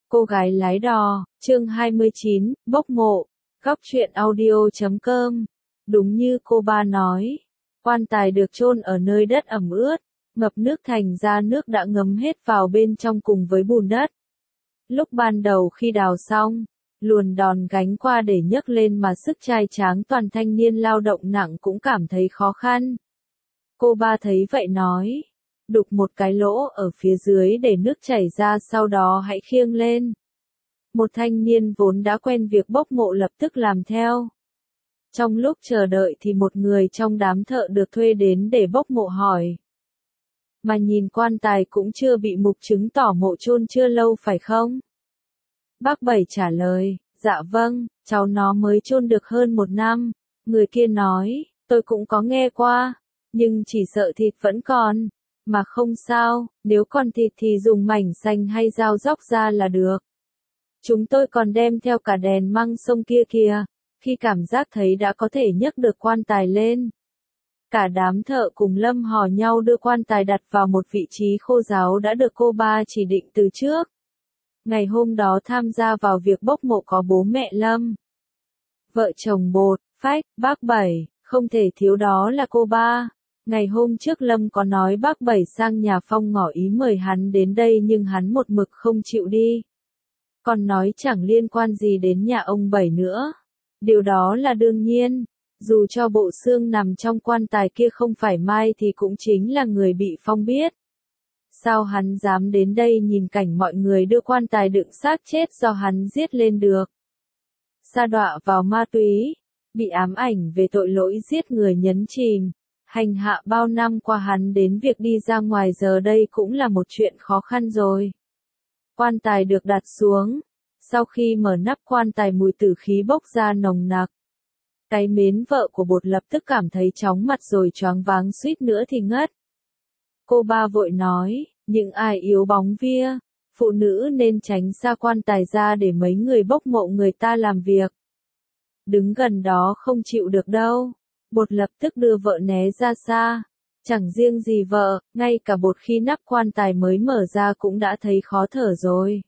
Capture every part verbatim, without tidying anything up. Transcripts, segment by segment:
Cô gái lái đò, chương hai mươi chín, bốc mộ, góc truyện audio chấm com. Đúng như cô ba nói, quan tài được chôn ở nơi đất ẩm ướt, ngập nước thành ra nước đã ngấm hết vào bên trong cùng với bùn đất. Lúc ban đầu khi đào xong, luồn đòn gánh qua để nhấc lên mà sức trai tráng toàn thanh niên lao động nặng cũng cảm thấy khó khăn. Cô ba thấy vậy nói, đục một cái lỗ ở phía dưới để nước chảy ra, sau đó hãy khiêng lên. Một thanh niên vốn đã quen việc bốc mộ lập tức làm theo. Trong lúc chờ đợi thì một người trong đám thợ được thuê đến để bốc mộ hỏi. Mà nhìn quan tài cũng chưa bị mục, chứng tỏ mộ chôn chưa lâu phải không? Bác Bảy trả lời, dạ vâng, cháu nó mới chôn được hơn một năm. Người kia nói, tôi cũng có nghe qua, nhưng chỉ sợ thịt vẫn còn. Mà không sao, nếu còn thịt thì dùng mảnh xanh hay dao róc ra là được. Chúng tôi còn đem theo cả đèn măng sông kia kìa, khi cảm giác thấy đã có thể nhấc được quan tài lên. Cả đám thợ cùng Lâm hò nhau đưa quan tài đặt vào một vị trí khô ráo đã được cô ba chỉ định từ trước. Ngày hôm đó tham gia vào việc bốc mộ có bố mẹ Lâm, vợ chồng Bột, Phách, bác Bảy, không thể thiếu đó là cô ba. Ngày hôm trước Lâm có nói bác Bảy sang nhà Phong ngỏ ý mời hắn đến đây nhưng hắn một mực không chịu đi. Còn nói chẳng liên quan gì đến nhà ông Bảy nữa. Điều đó là đương nhiên, dù cho bộ xương nằm trong quan tài kia không phải Mai thì cũng chính là người bị Phong biết. Sao hắn dám đến đây nhìn cảnh mọi người đưa quan tài đựng xác chết do hắn giết lên được? Sa đọa vào ma túy, bị ám ảnh về tội lỗi giết người nhấn chìm. Hành hạ bao năm qua hắn đến việc đi ra ngoài giờ đây cũng là một chuyện khó khăn rồi. Quan tài được đặt xuống. Sau khi mở nắp quan tài mùi tử khí bốc ra nồng nặc. Cái mến vợ của Bột lập tức cảm thấy chóng mặt rồi choáng váng suýt nữa thì ngất. Cô ba vội nói, những ai yếu bóng vía, phụ nữ nên tránh xa quan tài ra để mấy người bốc mộ người ta làm việc. Đứng gần đó không chịu được đâu. Bột lập tức đưa vợ né ra xa. Chẳng riêng gì vợ, ngay cả Bột khi nắp quan tài mới mở ra cũng đã thấy khó thở rồi.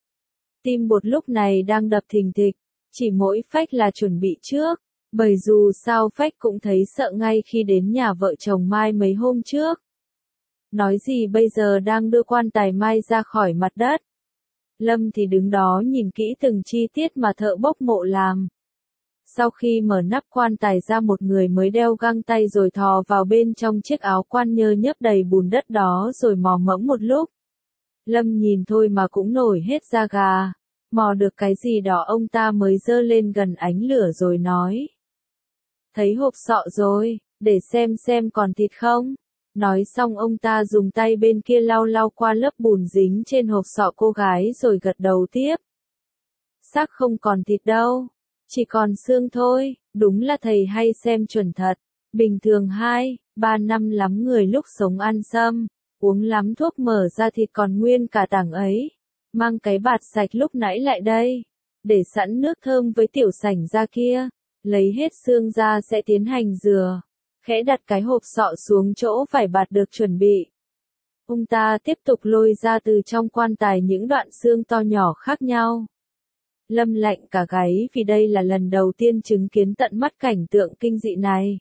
Tim Bột lúc này đang đập thình thịch, chỉ mỗi Phách là chuẩn bị trước, bởi dù sao Phách cũng thấy sợ ngay khi đến nhà vợ chồng Mai mấy hôm trước. Nói gì bây giờ đang đưa quan tài Mai ra khỏi mặt đất. Lâm thì đứng đó nhìn kỹ từng chi tiết mà thợ bốc mộ làm. Sau khi mở nắp quan tài ra, một người mới đeo găng tay rồi thò vào bên trong chiếc áo quan nhơ nhớp đầy bùn đất đó rồi mò mẫm một lúc. Lâm nhìn thôi mà cũng nổi hết da gà. Mò được cái gì đó ông ta mới giơ lên gần ánh lửa rồi nói. Thấy hộp sọ rồi, để xem xem còn thịt không. Nói xong ông ta dùng tay bên kia lau lau qua lớp bùn dính trên hộp sọ cô gái rồi gật đầu tiếp. Xác không còn thịt đâu. Chỉ còn xương thôi, đúng là thầy hay xem chuẩn thật. Bình thường hai, ba năm lắm người lúc sống ăn sâm, uống lắm thuốc mở ra thịt còn nguyên cả tảng ấy. Mang cái bạt sạch lúc nãy lại đây. Để sẵn nước thơm với tiểu sảnh ra kia. Lấy hết xương ra sẽ tiến hành rửa. Khẽ đặt cái hộp sọ xuống chỗ vải bạt được chuẩn bị. Ông ta tiếp tục lôi ra từ trong quan tài những đoạn xương to nhỏ khác nhau. Lâm lạnh cả gáy vì đây là lần đầu tiên chứng kiến tận mắt cảnh tượng kinh dị này.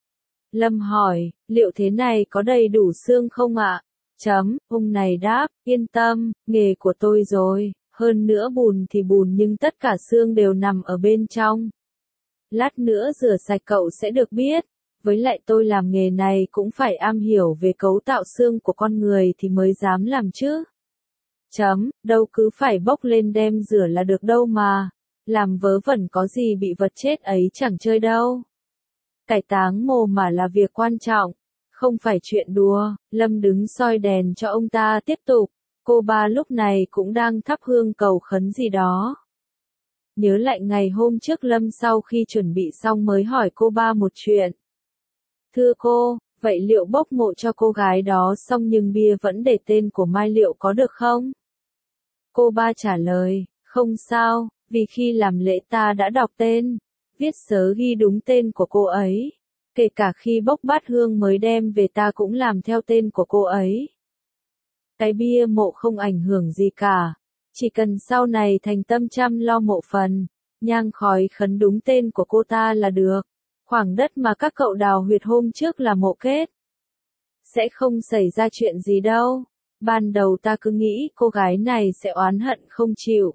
Lâm hỏi, liệu thế này có đầy đủ xương không ạ? Chấm, ông này đáp, yên tâm, nghề của tôi rồi, hơn nữa bùn thì bùn nhưng tất cả xương đều nằm ở bên trong. Lát nữa rửa sạch cậu sẽ được biết, với lại tôi làm nghề này cũng phải am hiểu về cấu tạo xương của con người thì mới dám làm chứ. Chấm, đâu cứ phải bốc lên đem rửa là được đâu mà, làm vớ vẩn có gì bị vật chết ấy chẳng chơi đâu. Cải táng mồ mà là việc quan trọng, không phải chuyện đùa. Lâm đứng soi đèn cho ông ta tiếp tục, cô ba lúc này cũng đang thắp hương cầu khấn gì đó. Nhớ lại ngày hôm trước Lâm sau khi chuẩn bị xong mới hỏi cô ba một chuyện. Thưa cô, vậy liệu bốc mộ cho cô gái đó xong nhưng bia vẫn để tên của Mai liệu có được không? Cô ba trả lời, không sao, vì khi làm lễ ta đã đọc tên, viết sớ ghi đúng tên của cô ấy. Kể cả khi bốc bát hương mới đem về ta cũng làm theo tên của cô ấy. Cái bia mộ không ảnh hưởng gì cả, Chỉ cần sau này thành tâm chăm lo mộ phần, nhang khói khấn đúng tên của cô ta là được. Khoảng đất mà các cậu đào huyệt hôm trước là mộ kết. Sẽ không xảy ra chuyện gì đâu. Ban đầu ta cứ nghĩ cô gái này sẽ oán hận không chịu.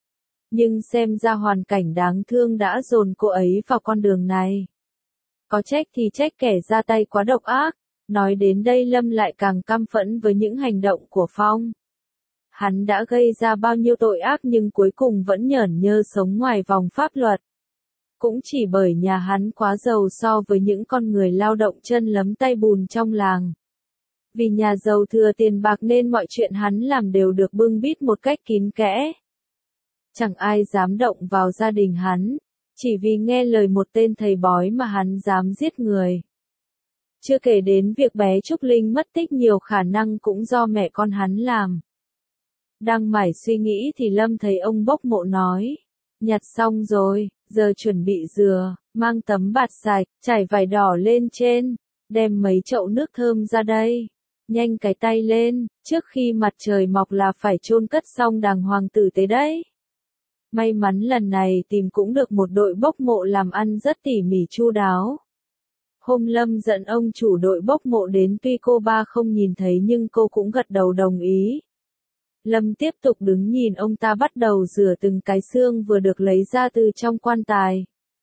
Nhưng xem ra hoàn cảnh đáng thương đã dồn cô ấy vào con đường này. Có trách thì trách kẻ ra tay quá độc ác. Nói đến đây Lâm lại càng căm phẫn với những hành động của Phong. Hắn đã gây ra bao nhiêu tội ác nhưng cuối cùng vẫn nhởn nhơ sống ngoài vòng pháp luật. Cũng chỉ bởi nhà hắn quá giàu so với những con người lao động chân lấm tay bùn trong làng. Vì nhà giàu thừa tiền bạc nên mọi chuyện hắn làm đều được bưng bít một cách kín kẽ. Chẳng ai dám động vào gia đình hắn, chỉ vì nghe lời một tên thầy bói mà hắn dám giết người. Chưa kể đến việc bé Trúc Linh mất tích nhiều khả năng cũng do mẹ con hắn làm. Đang mải suy nghĩ thì Lâm thấy ông bốc mộ nói. Nhặt xong rồi, giờ chuẩn bị rửa, mang tấm bạt sạch, trải vải đỏ lên trên, đem mấy chậu nước thơm ra đây. Nhanh cái tay lên, trước khi mặt trời mọc là phải chôn cất xong đàng hoàng tử tế đấy. May mắn lần này tìm cũng được một đội bốc mộ làm ăn rất tỉ mỉ chu đáo. Hôm Lâm dẫn ông chủ đội bốc mộ đến tuy cô ba không nhìn thấy nhưng cô cũng gật đầu đồng ý. Lâm tiếp tục đứng nhìn ông ta bắt đầu rửa từng cái xương vừa được lấy ra từ trong quan tài.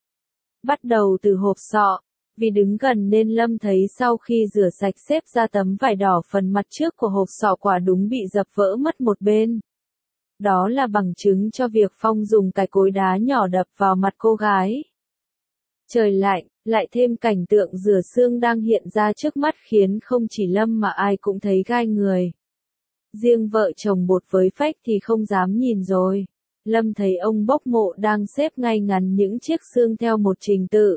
Bắt đầu từ hộp sọ, vì đứng gần nên Lâm thấy sau khi rửa sạch xếp ra tấm vải đỏ phần mặt trước của hộp sọ quả đúng bị dập vỡ mất một bên. Đó là bằng chứng cho việc Phong dùng cái cối đá nhỏ đập vào mặt cô gái. Trời lạnh, lại thêm cảnh tượng rửa xương đang hiện ra trước mắt khiến không chỉ Lâm mà ai cũng thấy gai người. Riêng vợ chồng Bột với Phách thì không dám nhìn rồi. Lâm thấy ông bốc mộ đang xếp ngay ngắn những chiếc xương theo một trình tự.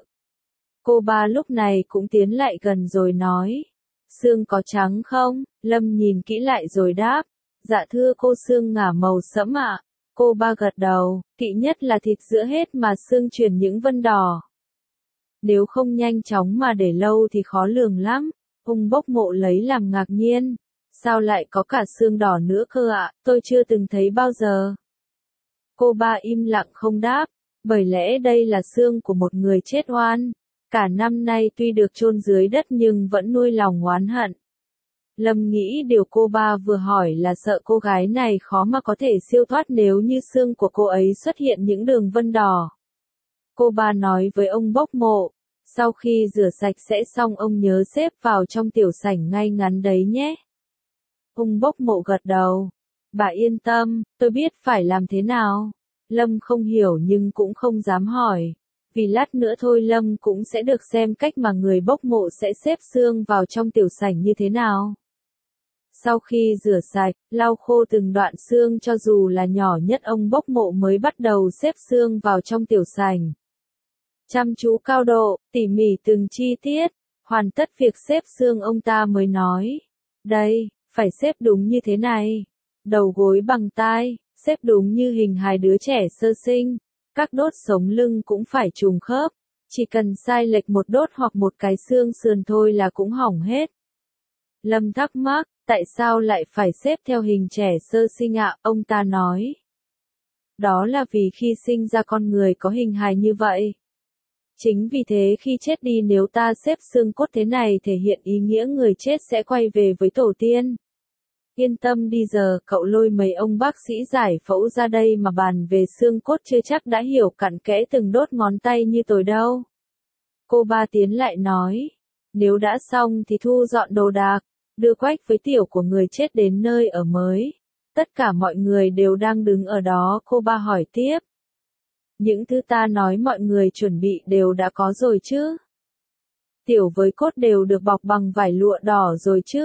Cô ba lúc này cũng tiến lại gần rồi nói. Xương có trắng không? Lâm nhìn kỹ lại rồi đáp. Dạ thưa cô, xương ngả màu sẫm ạ. Cô ba gật đầu, kỵ nhất là thịt giữa hết mà xương truyền những vân đỏ. Nếu không nhanh chóng mà để lâu thì khó lường lắm. Ông bốc mộ lấy làm ngạc nhiên. Sao lại có cả xương đỏ nữa cơ ạ, tôi chưa từng thấy bao giờ. Cô ba im lặng không đáp, bởi lẽ đây là xương của một người chết oan. Cả năm nay tuy được chôn dưới đất nhưng vẫn nuôi lòng oán hận. Lâm nghĩ điều cô ba vừa hỏi là sợ cô gái này khó mà có thể siêu thoát nếu như xương của cô ấy xuất hiện những đường vân đỏ. Cô ba nói với ông bốc mộ, sau khi rửa sạch sẽ xong ông nhớ xếp vào trong tiểu sảnh ngay ngắn đấy nhé. Ông bốc mộ gật đầu. Bà yên tâm, tôi biết phải làm thế nào. Lâm không hiểu nhưng cũng không dám hỏi. Vì lát nữa thôi Lâm cũng sẽ được xem cách mà người bốc mộ sẽ xếp xương vào trong tiểu sảnh như thế nào. Sau khi rửa sạch, lau khô từng đoạn xương cho dù là nhỏ nhất ông bốc mộ mới bắt đầu xếp xương vào trong tiểu sảnh. Chăm chú cao độ, tỉ mỉ từng chi tiết, hoàn tất việc xếp xương ông ta mới nói. Đây, phải xếp đúng như thế này. Đầu gối bằng tai, xếp đúng như hình hài đứa trẻ sơ sinh. Các đốt sống lưng cũng phải trùng khớp. Chỉ cần sai lệch một đốt hoặc một cái xương sườn thôi là cũng hỏng hết. Lâm thắc mắc, tại sao lại phải xếp theo hình trẻ sơ sinh ạ? Ông ta nói. Đó là vì khi sinh ra con người có hình hài như vậy. Chính vì thế khi chết đi nếu ta xếp xương cốt thế này thể hiện ý nghĩa người chết sẽ quay về với tổ tiên. Yên tâm đi, giờ cậu lôi mấy ông bác sĩ giải phẫu ra đây mà bàn về xương cốt chưa chắc đã hiểu cặn kẽ từng đốt ngón tay như tôi đâu. Cô ba tiến lại nói. Nếu đã xong thì thu dọn đồ đạc, đưa Quách với Tiểu của người chết đến nơi ở mới. Tất cả mọi người đều đang đứng ở đó. Cô ba hỏi tiếp. Những thứ ta nói mọi người chuẩn bị đều đã có rồi chứ? Tiểu với Cốt đều được bọc bằng vải lụa đỏ rồi chứ?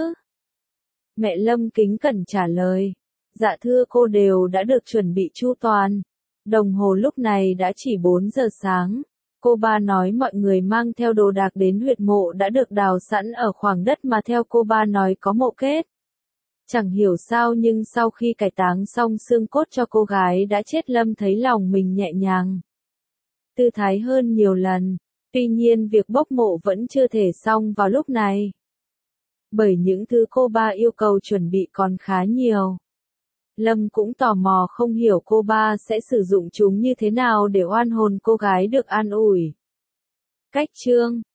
Mẹ Lâm kính cẩn trả lời. Dạ thưa cô, đều đã được chuẩn bị chu toàn. Đồng hồ lúc này đã chỉ bốn giờ sáng. Cô ba nói mọi người mang theo đồ đạc đến huyệt mộ đã được đào sẵn ở khoảng đất mà theo cô ba nói có mộ kết. Chẳng hiểu sao nhưng sau khi cải táng xong xương cốt cho cô gái đã chết, Lâm thấy lòng mình nhẹ nhàng, tư thái hơn nhiều lần. Tuy nhiên việc bốc mộ vẫn chưa thể xong vào lúc này. Bởi những thứ cô ba yêu cầu chuẩn bị còn khá nhiều. Lâm cũng tò mò không hiểu cô ba sẽ sử dụng chúng như thế nào để oan hồn cô gái được an ủi. Cách chương